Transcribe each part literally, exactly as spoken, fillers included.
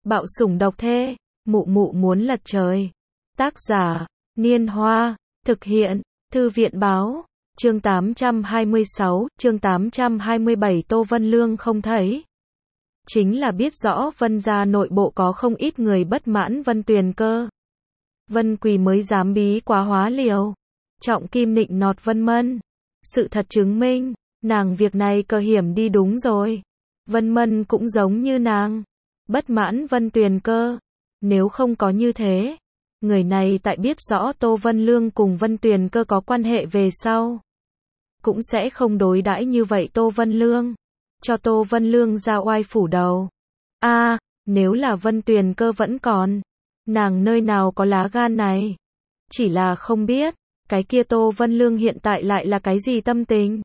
Bạo sủng độc thê, mụ mụ muốn lật trời. Tác giả, Niên Hoa, thực hiện, Thư viện Báo, chương tám trăm hai mươi sáu, chương tám trăm hai mươi bảy Tô Vân Lương không thấy. Chính là biết rõ Vân gia nội bộ có không ít người bất mãn Vân Tuyền Cơ. Vân Quỳ mới dám bí quá hóa liều. Trọng kim nịnh nọt Vân Mân. Sự thật chứng minh, nàng việc này cơ hiểm đi đúng rồi. Vân Mân cũng giống như nàng. Bất mãn Vân Tuyền Cơ. Nếu không có như thế, người này tại biết rõ Tô Vân Lương cùng Vân Tuyền Cơ có quan hệ về sau, cũng sẽ không đối đãi như vậy Tô Vân Lương. Cho Tô Vân Lương ra oai phủ đầu. A, à, nếu là Vân Tuyền Cơ vẫn còn, nàng nơi nào có lá gan này. Chỉ là không biết, cái kia Tô Vân Lương hiện tại lại là cái gì tâm tình.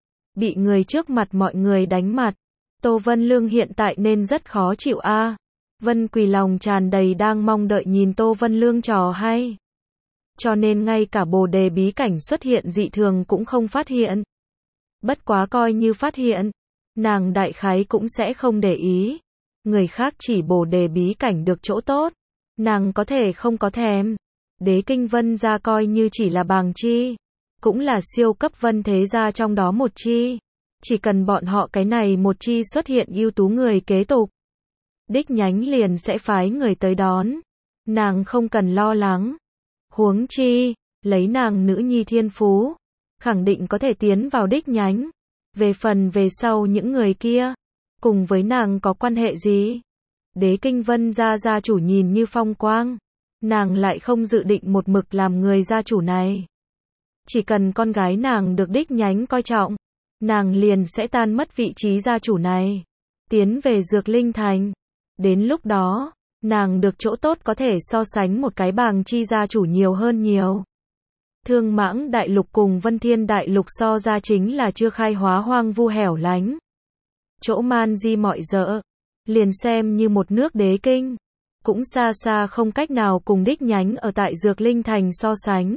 Bị người trước mặt mọi người đánh mặt, Tô Vân Lương hiện tại nên rất khó chịu a. À. Vân Quỳ lòng tràn đầy đang mong đợi nhìn Tô Vân Lương trò hay. Cho nên ngay cả bồ đề bí cảnh xuất hiện dị thường cũng không phát hiện. Bất quá coi như phát hiện, nàng đại khái cũng sẽ không để ý. Người khác chỉ bồ đề bí cảnh được chỗ tốt, nàng có thể không có thèm. Đế kinh Vân gia coi như chỉ là bàng chi, cũng là siêu cấp Vân thế gia trong đó một chi. Chỉ cần bọn họ cái này một chi xuất hiện ưu tú người kế tục, đích nhánh liền sẽ phái người tới đón. Nàng không cần lo lắng. Huống chi, lấy nàng nữ nhi thiên phú, khẳng định có thể tiến vào đích nhánh. Về phần về sau những người kia, cùng với nàng có quan hệ gì? Đế kinh Vân gia gia chủ nhìn như phong quang, nàng lại không dự định một mực làm người gia chủ này. Chỉ cần con gái nàng được đích nhánh coi trọng, nàng liền sẽ tan mất vị trí gia chủ này, tiến về Dược Linh Thành. Đến lúc đó, nàng được chỗ tốt có thể so sánh một cái bàng chi gia chủ nhiều hơn nhiều. Thương Mãng Đại Lục cùng Vân Thiên Đại Lục so ra chính là chưa khai hóa hoang vu hẻo lánh. Chỗ man di mọi dợ, liền xem như một nước đế kinh, cũng xa xa không cách nào cùng đích nhánh ở tại Dược Linh Thành so sánh.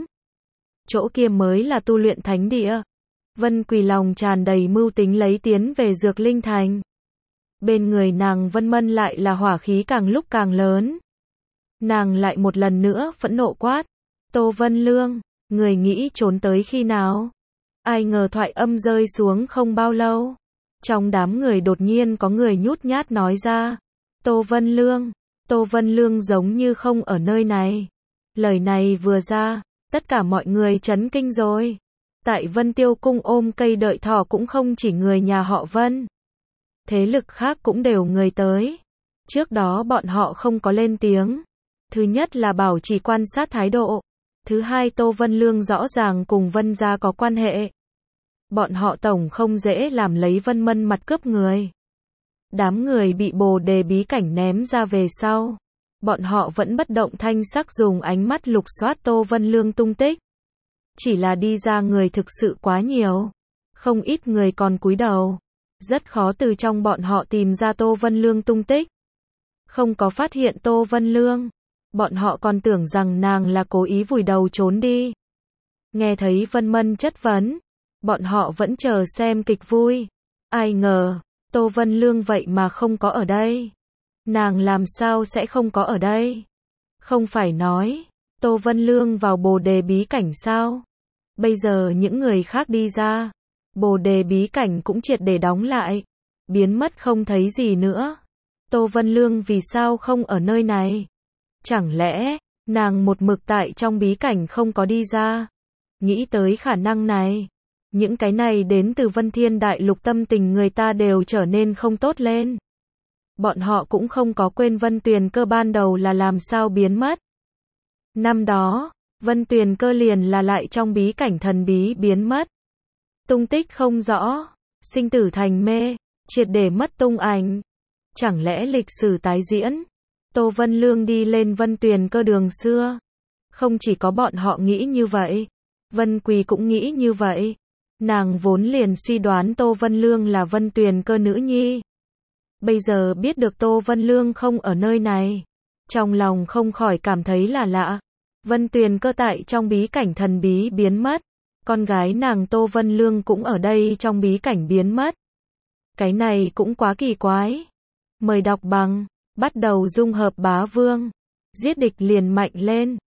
Chỗ kia mới là tu luyện thánh địa. Vân Quỳ lòng tràn đầy mưu tính lấy tiến về Dược Linh Thành. Bên người nàng Vân Mân lại là hỏa khí càng lúc càng lớn. Nàng lại một lần nữa phẫn nộ quát. Tô Vân Lương, người nghĩ trốn tới khi nào? Ai ngờ thoại âm rơi xuống không bao lâu. Trong đám người đột nhiên có người nhút nhát nói ra. Tô Vân Lương, Tô Vân Lương giống như không ở nơi này. Lời này vừa ra, tất cả mọi người chấn kinh rồi. Tại Vân Tiêu Cung ôm cây đợi thỏ cũng không chỉ người nhà họ Vân. Thế lực khác cũng đều người tới. Trước đó bọn họ không có lên tiếng. Thứ nhất là bảo trì quan sát thái độ. Thứ hai Tô Vân Lương rõ ràng cùng Vân gia có quan hệ. Bọn họ tổng không dễ làm lấy Vân Mân mặt cướp người. Đám người bị bồ đề bí cảnh ném ra về sau. Bọn họ vẫn bất động thanh sắc dùng ánh mắt lục soát Tô Vân Lương tung tích. Chỉ là đi ra người thực sự quá nhiều. Không ít người còn cúi đầu. Rất khó từ trong bọn họ tìm ra Tô Vân Lương tung tích. Không có phát hiện Tô Vân Lương. Bọn họ còn tưởng rằng nàng là cố ý vùi đầu trốn đi. Nghe thấy Vân Mân chất vấn, bọn họ vẫn chờ xem kịch vui. Ai ngờ, Tô Vân Lương vậy mà không có ở đây. Nàng làm sao sẽ không có ở đây? Không phải nói, Tô Vân Lương vào bồ đề bí cảnh sao? Bây giờ những người khác đi ra, bồ đề bí cảnh cũng triệt để đóng lại, biến mất không thấy gì nữa. Tô Vân Lương vì sao không ở nơi này? Chẳng lẽ, nàng một mực tại trong bí cảnh không có đi ra? Nghĩ tới khả năng này, những cái này đến từ Vân Thiên Đại Lục tâm tình người ta đều trở nên không tốt lên. Bọn họ cũng không có quên Vân Tuyền Cơ ban đầu là làm sao biến mất. Năm đó, Vân Tuyền Cơ liền là lại trong bí cảnh thần bí biến mất. Tung tích không rõ, sinh tử thành mê, triệt để mất tung ảnh. Chẳng lẽ lịch sử tái diễn? Tô Vân Lương đi lên Vân Tuyền Cơ đường xưa. Không chỉ có bọn họ nghĩ như vậy, Vân Quỳ cũng nghĩ như vậy. Nàng vốn liền suy đoán Tô Vân Lương là Vân Tuyền Cơ nữ nhi. Bây giờ biết được Tô Vân Lương không ở nơi này, trong lòng không khỏi cảm thấy là lạ. Vân Tuyền Cơ tại trong bí cảnh thần bí biến mất. Con gái nàng Tô Vân Lương cũng ở đây trong bí cảnh biến mất. Cái này cũng quá kỳ quái. Mời đọc bằng bắt đầu dung hợp bá vương. Giết địch liền mạnh lên.